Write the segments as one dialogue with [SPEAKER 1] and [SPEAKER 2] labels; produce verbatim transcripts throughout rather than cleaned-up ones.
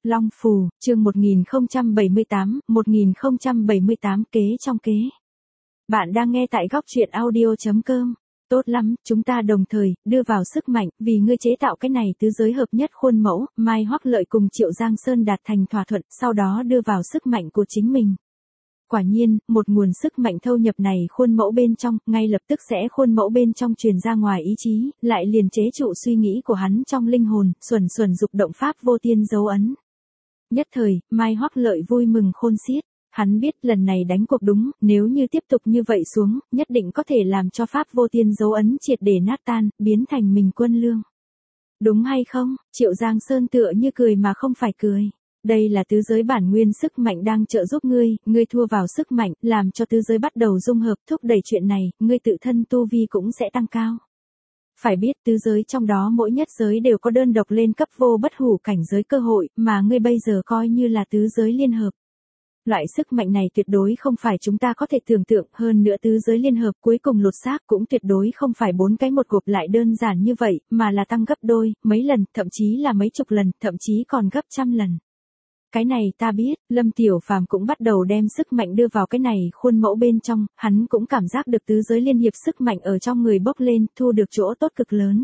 [SPEAKER 1] Long Phù, chương một nghìn không trăm bảy mươi tám, một nghìn không trăm bảy mươi tám kế trong kế. Bạn đang nghe tại góc truyện audio chấm com. Tốt lắm, chúng ta đồng thời, đưa vào sức mạnh, vì ngươi chế tạo cái này tứ giới hợp nhất khuôn mẫu, Mai Hoắc Lợi cùng Triệu Giang Sơn đạt thành thỏa thuận, sau đó đưa vào sức mạnh của chính mình. Quả nhiên, một nguồn sức mạnh thâu nhập này khuôn mẫu bên trong, ngay lập tức sẽ khuôn mẫu bên trong truyền ra ngoài ý chí, lại liền chế trụ suy nghĩ của hắn trong linh hồn, xuẩn xuẩn dục động pháp vô tiên dấu ấn. Nhất thời, Mai Hoắc Lợi vui mừng khôn xiết. Hắn biết lần này đánh cuộc đúng, nếu như tiếp tục như vậy xuống, nhất định có thể làm cho pháp vô tiên dấu ấn triệt để nát tan, biến thành mình quân lương. Đúng hay không? Triệu Giang Sơn tựa như cười mà không phải cười. Đây là tứ giới bản nguyên sức mạnh đang trợ giúp ngươi, ngươi thua vào sức mạnh, làm cho tứ giới bắt đầu dung hợp, thúc đẩy chuyện này, ngươi tự thân tu vi cũng sẽ tăng cao. Phải biết tứ giới trong đó mỗi nhất giới đều có đơn độc lên cấp vô bất hủ cảnh giới cơ hội, mà ngươi bây giờ coi như là tứ giới liên hợp. Loại sức mạnh này tuyệt đối không phải chúng ta có thể tưởng tượng, hơn nữa tứ giới liên hợp cuối cùng lột xác cũng tuyệt đối không phải bốn cái một gộp lại đơn giản như vậy, mà là tăng gấp đôi, mấy lần, thậm chí là mấy chục lần, thậm chí còn gấp trăm lần. Cái này ta biết, Lâm Tiểu Phàm cũng bắt đầu đem sức mạnh đưa vào cái này khuôn mẫu bên trong, hắn cũng cảm giác được tứ giới liên hiệp sức mạnh ở trong người bốc lên, thu được chỗ tốt cực lớn.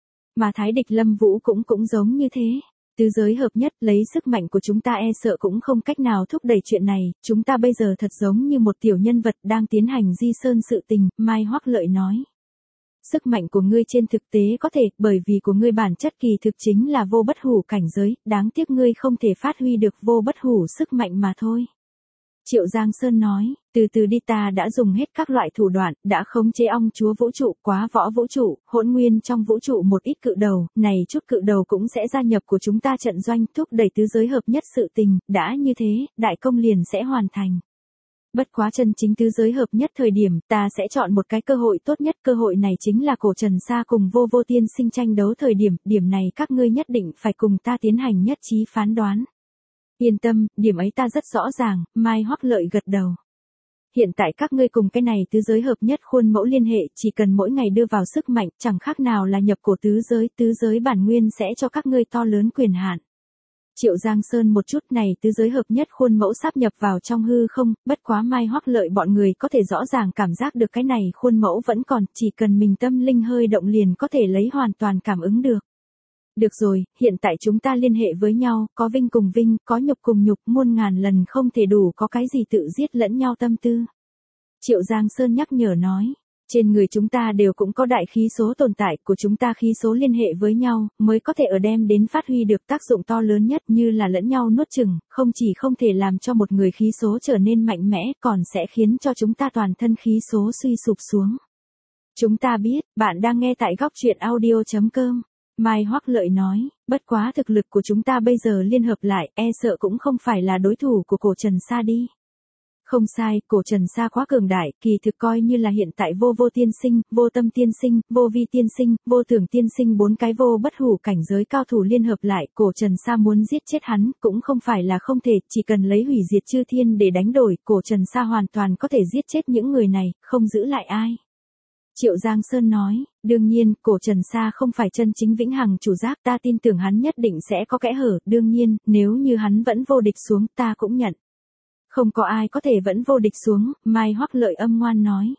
[SPEAKER 1] Mà Thái địch Lâm Vũ cũng cũng giống như thế. Tứ giới hợp nhất lấy sức mạnh của chúng ta e sợ cũng không cách nào thúc đẩy chuyện này, chúng ta bây giờ thật giống như một tiểu nhân vật đang tiến hành di sơn sự tình, Mai Hoắc Lợi nói. Sức mạnh của ngươi trên thực tế có thể, bởi vì của ngươi bản chất kỳ thực chính là vô bất hủ cảnh giới, đáng tiếc ngươi không thể phát huy được vô bất hủ sức mạnh mà thôi. Triệu Giang Sơn nói, từ từ đi, ta đã dùng hết các loại thủ đoạn, đã khống chế ong chúa vũ trụ, quá võ vũ trụ, hỗn nguyên trong vũ trụ một ít cự đầu, này chút cự đầu cũng sẽ gia nhập của chúng ta trận doanh, thúc đẩy tứ giới hợp nhất sự tình, đã như thế, đại công liền sẽ hoàn thành. Bất quá chân chính tứ giới hợp nhất thời điểm, ta sẽ chọn một cái cơ hội tốt nhất, cơ hội này chính là cổ Trần Sa cùng vô vô tiên sinh tranh đấu thời điểm, điểm này các ngươi nhất định phải cùng ta tiến hành nhất trí phán đoán. Yên tâm, điểm ấy ta rất rõ ràng, Mai Hoắc Lợi gật đầu. Hiện tại các ngươi cùng cái này tứ giới hợp nhất khuôn mẫu liên hệ, chỉ cần mỗi ngày đưa vào sức mạnh, chẳng khác nào là nhập cổ tứ giới, tứ giới bản nguyên sẽ cho các ngươi to lớn quyền hạn. Triệu Giang Sơn một chút này tứ giới hợp nhất khuôn mẫu sáp nhập vào trong hư không, bất quá Mai Hoắc Lợi bọn người có thể rõ ràng cảm giác được cái này khuôn mẫu vẫn còn, chỉ cần mình tâm linh hơi động liền có thể lấy hoàn toàn cảm ứng được. Được rồi, hiện tại chúng ta liên hệ với nhau, có vinh cùng vinh, có nhục cùng nhục, muôn ngàn lần không thể đủ có cái gì tự giết lẫn nhau tâm tư. Triệu Giang Sơn nhắc nhở nói, trên người chúng ta đều cũng có đại khí số tồn tại, của chúng ta khí số liên hệ với nhau, mới có thể ở đem đến phát huy được tác dụng to lớn nhất, như là lẫn nhau nuốt chửng, không chỉ không thể làm cho một người khí số trở nên mạnh mẽ, còn sẽ khiến cho chúng ta toàn thân khí số suy sụp xuống. Chúng ta biết, bạn đang nghe tại góc truyện audio chấm com. Mai Hoắc Lợi nói, bất quá thực lực của chúng ta bây giờ liên hợp lại, e sợ cũng không phải là đối thủ của cổ Trần Sa đi. Không sai, cổ Trần Sa quá cường đại, kỳ thực coi như là hiện tại vô vô tiên sinh, vô tâm tiên sinh, vô vi tiên sinh, vô tưởng tiên sinh bốn cái vô bất hủ cảnh giới cao thủ liên hợp lại, cổ Trần Sa muốn giết chết hắn, cũng không phải là không thể, chỉ cần lấy hủy diệt chư thiên để đánh đổi, cổ Trần Sa hoàn toàn có thể giết chết những người này, không giữ lại ai. Triệu Giang Sơn nói, đương nhiên, cổ Trần Sa không phải chân chính vĩnh hằng chủ giác, ta tin tưởng hắn nhất định sẽ có kẽ hở, đương nhiên, nếu như hắn vẫn vô địch xuống, ta cũng nhận. Không có ai có thể vẫn vô địch xuống, Mai Hoắc Lợi âm ngoan nói.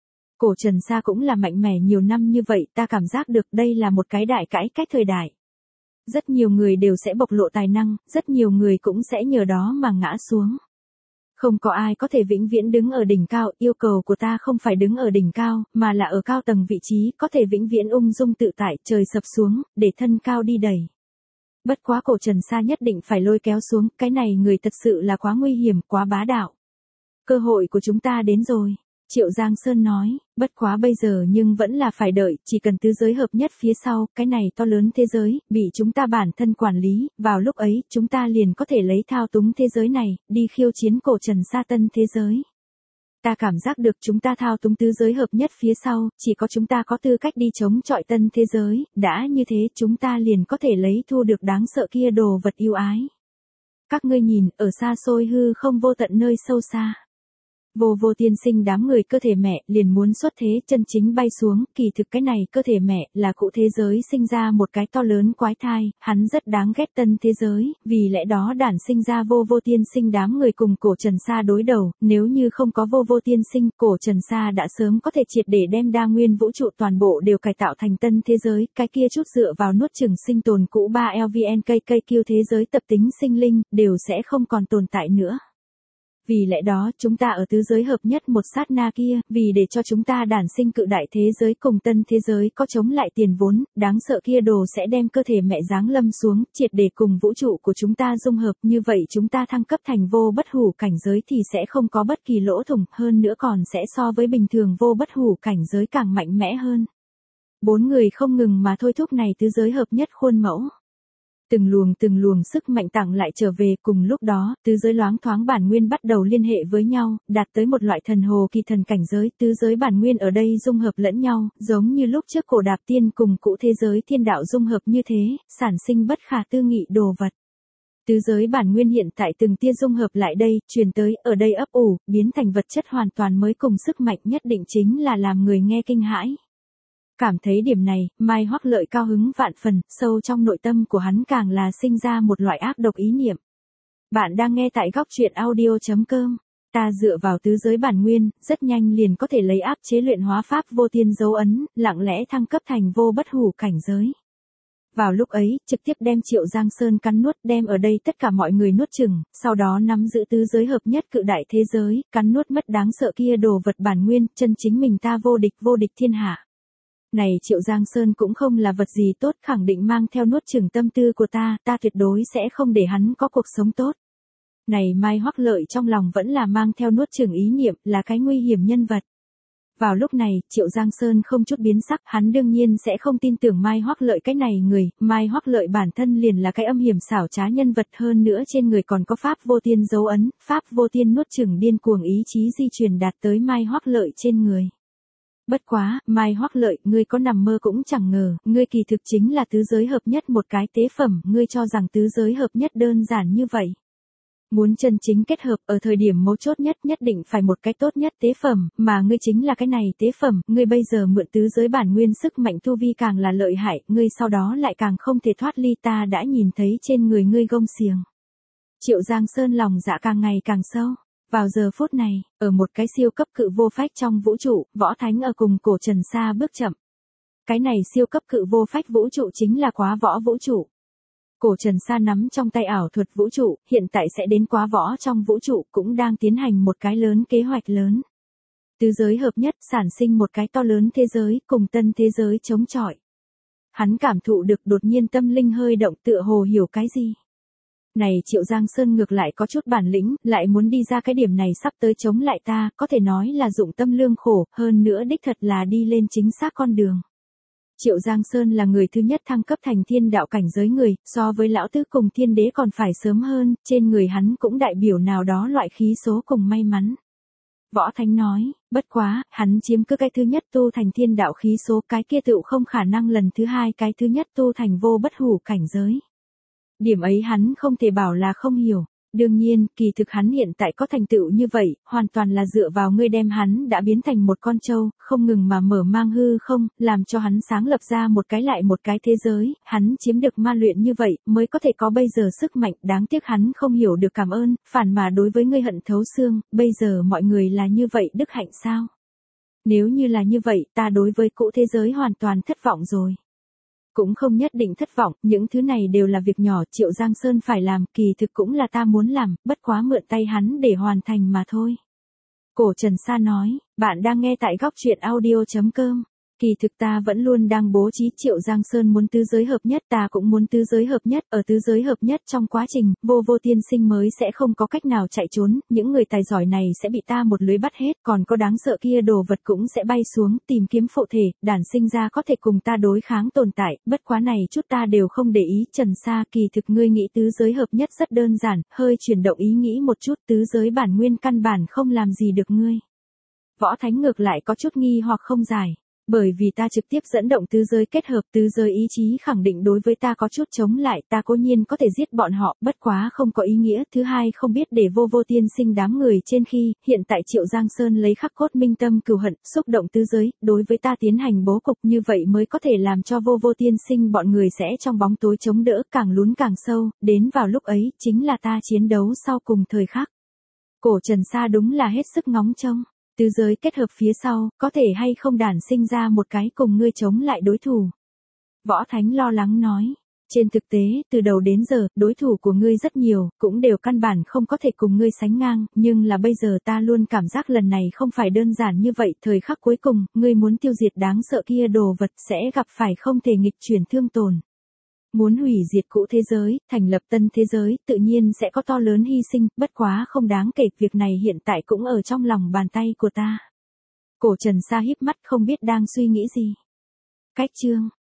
[SPEAKER 1] Cổ Trần Sa cũng là mạnh mẽ nhiều năm như vậy, ta cảm giác được đây là một cái đại cải cách thời đại. Rất nhiều người đều sẽ bộc lộ tài năng, rất nhiều người cũng sẽ nhờ đó mà ngã xuống. Không có ai có thể vĩnh viễn đứng ở đỉnh cao, yêu cầu của ta không phải đứng ở đỉnh cao, mà là ở cao tầng vị trí, có thể vĩnh viễn ung dung tự tại, trời sập xuống, để thân cao đi đẩy. Bất quá cổ Trần Sa nhất định phải lôi kéo xuống, cái này người thật sự là quá nguy hiểm, quá bá đạo. Cơ hội của chúng ta đến rồi. Triệu Giang Sơn nói, bất quá bây giờ nhưng vẫn là phải đợi, chỉ cần tứ giới hợp nhất phía sau, cái này to lớn thế giới, bị chúng ta bản thân quản lý, vào lúc ấy, chúng ta liền có thể lấy thao túng thế giới này, đi khiêu chiến cổ Trần Sa tân thế giới. Ta cảm giác được chúng ta thao túng tứ giới hợp nhất phía sau, chỉ có chúng ta có tư cách đi chống chọi tân thế giới, đã như thế chúng ta liền có thể lấy thu được đáng sợ kia đồ vật yêu ái. Các ngươi nhìn, ở xa xôi hư không vô tận nơi sâu xa. Vô vô tiên sinh đám người cơ thể mẹ liền muốn xuất thế chân chính bay xuống, kỳ thực cái này cơ thể mẹ là cụ thế giới sinh ra một cái to lớn quái thai, hắn rất đáng ghét tân thế giới, vì lẽ đó đản sinh ra vô vô tiên sinh đám người cùng cổ Trần Sa đối đầu, nếu như không có vô vô tiên sinh, cổ Trần Sa đã sớm có thể triệt để đem đa nguyên vũ trụ toàn bộ đều cải tạo thành tân thế giới, cái kia chút dựa vào nuốt chửng sinh tồn cũ ba L V N K K Q thế giới tập tính sinh linh, đều sẽ không còn tồn tại nữa. Vì lẽ đó, chúng ta ở tứ giới hợp nhất một sát na kia, vì để cho chúng ta đản sinh cự đại thế giới cùng tân thế giới có chống lại tiền vốn, đáng sợ kia đồ sẽ đem cơ thể mẹ giáng lâm xuống, triệt để cùng vũ trụ của chúng ta dung hợp, như vậy chúng ta thăng cấp thành vô bất hủ cảnh giới thì sẽ không có bất kỳ lỗ thủng, hơn nữa còn sẽ so với bình thường vô bất hủ cảnh giới càng mạnh mẽ hơn. Bốn người không ngừng mà thôi thúc này tứ giới hợp nhất khuôn mẫu. Từng luồng từng luồng sức mạnh tặng lại trở về, cùng lúc đó, tứ giới loáng thoáng bản nguyên bắt đầu liên hệ với nhau, đạt tới một loại thần hồ kỳ thần cảnh giới, tứ giới bản nguyên ở đây dung hợp lẫn nhau, giống như lúc trước cổ đạp tiên cùng cũ thế giới thiên đạo dung hợp như thế, sản sinh bất khả tư nghị đồ vật. Tứ giới bản nguyên hiện tại từng tia dung hợp lại đây, truyền tới, ở đây ấp ủ, biến thành vật chất hoàn toàn mới cùng sức mạnh nhất định chính là làm người nghe kinh hãi. Cảm thấy điểm này, Mai Hoắc Lợi cao hứng vạn phần, sâu trong nội tâm của hắn càng là sinh ra một loại ác độc ý niệm. Bạn đang nghe tại góc truyện audio chấm com. Ta dựa vào tứ giới bản nguyên, rất nhanh liền có thể lấy áp chế luyện hóa pháp vô tiên dấu ấn, lặng lẽ thăng cấp thành vô bất hủ cảnh giới. Vào lúc ấy, trực tiếp đem Triệu Giang Sơn cắn nuốt, đem ở đây tất cả mọi người nuốt chửng, sau đó nắm giữ tứ giới hợp nhất cự đại thế giới, cắn nuốt mất đáng sợ kia đồ vật bản nguyên, chân chính mình ta vô địch vô địch thiên hạ. Này Triệu Giang Sơn cũng không là vật gì tốt, khẳng định mang theo nuốt chửng tâm tư của ta, ta tuyệt đối sẽ không để hắn có cuộc sống tốt. Này Mai Hoắc Lợi trong lòng vẫn là mang theo nuốt chửng ý niệm, là cái nguy hiểm nhân vật. Vào lúc này, Triệu Giang Sơn không chút biến sắc, hắn đương nhiên sẽ không tin tưởng Mai Hoắc Lợi cái này người, Mai Hoắc Lợi bản thân liền là cái âm hiểm xảo trá nhân vật, hơn nữa trên người còn có pháp vô tiên dấu ấn, pháp vô tiên nuốt chửng điên cuồng ý chí di truyền đạt tới Mai Hoắc Lợi trên người. Bất quá, Mai Hoắc Lợi, ngươi có nằm mơ cũng chẳng ngờ, ngươi kỳ thực chính là tứ giới hợp nhất một cái tế phẩm, ngươi cho rằng tứ giới hợp nhất đơn giản như vậy. Muốn chân chính kết hợp ở thời điểm mấu chốt nhất nhất định phải một cái tốt nhất tế phẩm, mà ngươi chính là cái này tế phẩm, ngươi bây giờ mượn tứ giới bản nguyên sức mạnh tu vi càng là lợi hại, ngươi sau đó lại càng không thể thoát ly, ta đã nhìn thấy trên người ngươi gông xiềng. Triệu Giang Sơn lòng dạ càng ngày càng sâu. Vào giờ phút này, ở một cái siêu cấp cự vô phách trong vũ trụ, Võ Thánh ở cùng cổ Trần Sa bước chậm. Cái này siêu cấp cự vô phách vũ trụ chính là Quá Võ vũ trụ. Cổ Trần Sa nắm trong tay ảo thuật vũ trụ, hiện tại sẽ đến Quá Võ trong vũ trụ, cũng đang tiến hành một cái lớn kế hoạch lớn. Tứ giới hợp nhất sản sinh một cái to lớn thế giới, cùng tân thế giới chống chọi. Hắn cảm thụ được đột nhiên tâm linh hơi động, tựa hồ hiểu cái gì. Này Triệu Giang Sơn ngược lại có chút bản lĩnh, lại muốn đi ra cái điểm này sắp tới chống lại ta, có thể nói là dụng tâm lương khổ, hơn nữa đích thật là đi lên chính xác con đường. Triệu Giang Sơn là người thứ nhất thăng cấp thành thiên đạo cảnh giới người, so với lão tứ cùng thiên đế còn phải sớm hơn, trên người hắn cũng đại biểu nào đó loại khí số cùng may mắn. Võ Thánh nói, bất quá, hắn chiếm cứ cái thứ nhất tu thành thiên đạo khí số, cái kia tựu không khả năng lần thứ hai cái thứ nhất tu thành vô bất hủ cảnh giới. Điểm ấy hắn không thể bảo là không hiểu. Đương nhiên, kỳ thực hắn hiện tại có thành tựu như vậy, hoàn toàn là dựa vào ngươi đem hắn đã biến thành một con trâu, không ngừng mà mở mang hư không, làm cho hắn sáng lập ra một cái lại một cái thế giới, hắn chiếm được ma luyện như vậy, mới có thể có bây giờ sức mạnh, đáng tiếc hắn không hiểu được cảm ơn, phản mà đối với ngươi hận thấu xương, bây giờ mọi người là như vậy đức hạnh sao? Nếu như là như vậy, ta đối với cũ thế giới hoàn toàn thất vọng rồi. Cũng không nhất định thất vọng, những thứ này đều là việc nhỏ Triệu Giang Sơn phải làm, kỳ thực cũng là ta muốn làm, bất quá mượn tay hắn để hoàn thành mà thôi. Cổ Trần Sa nói, bạn đang nghe tại góc truyện audio chấm com. Kỳ thực ta vẫn luôn đang bố trí Triệu Giang Sơn muốn tứ giới hợp nhất, ta cũng muốn tứ giới hợp nhất, ở tứ giới hợp nhất trong quá trình, vô vô tiên sinh mới sẽ không có cách nào chạy trốn, những người tài giỏi này sẽ bị ta một lưới bắt hết, còn có đáng sợ kia đồ vật cũng sẽ bay xuống, tìm kiếm phụ thể, đản sinh ra có thể cùng ta đối kháng tồn tại, bất quá này chút ta đều không để ý. Trần Sa, kỳ thực ngươi nghĩ tứ giới hợp nhất rất đơn giản, hơi chuyển động ý nghĩ một chút, tứ giới bản nguyên căn bản không làm gì được ngươi. Võ Thánh ngược lại có chút nghi hoặc không giải. Bởi vì ta trực tiếp dẫn động tứ giới kết hợp, tứ giới ý chí khẳng định đối với ta có chút chống lại, ta cố nhiên có thể giết bọn họ, bất quá không có ý nghĩa. Thứ hai, không biết để vô vô tiên sinh đám người trên khi, hiện tại Triệu Giang Sơn lấy khắc cốt minh tâm cừu hận, xúc động tứ giới, đối với ta tiến hành bố cục, như vậy mới có thể làm cho vô vô tiên sinh bọn người sẽ trong bóng tối chống đỡ, càng lún càng sâu, đến vào lúc ấy, chính là ta chiến đấu sau cùng thời khắc. Cổ Trần Sa đúng là hết sức ngóng trông. Tứ giới kết hợp phía sau, có thể hay không đản sinh ra một cái cùng ngươi chống lại đối thủ. Võ Thánh lo lắng nói. Trên thực tế, từ đầu đến giờ, đối thủ của ngươi rất nhiều, cũng đều căn bản không có thể cùng ngươi sánh ngang, nhưng là bây giờ ta luôn cảm giác lần này không phải đơn giản như vậy. Thời khắc cuối cùng, ngươi muốn tiêu diệt đáng sợ kia đồ vật sẽ gặp phải không thể nghịch chuyển thương tổn. Muốn hủy diệt cũ thế giới, thành lập tân thế giới, tự nhiên sẽ có to lớn hy sinh, bất quá không đáng kể, việc này hiện tại cũng ở trong lòng bàn tay của ta. Cổ Trần Sa híp mắt không biết đang suy nghĩ gì. Cách chương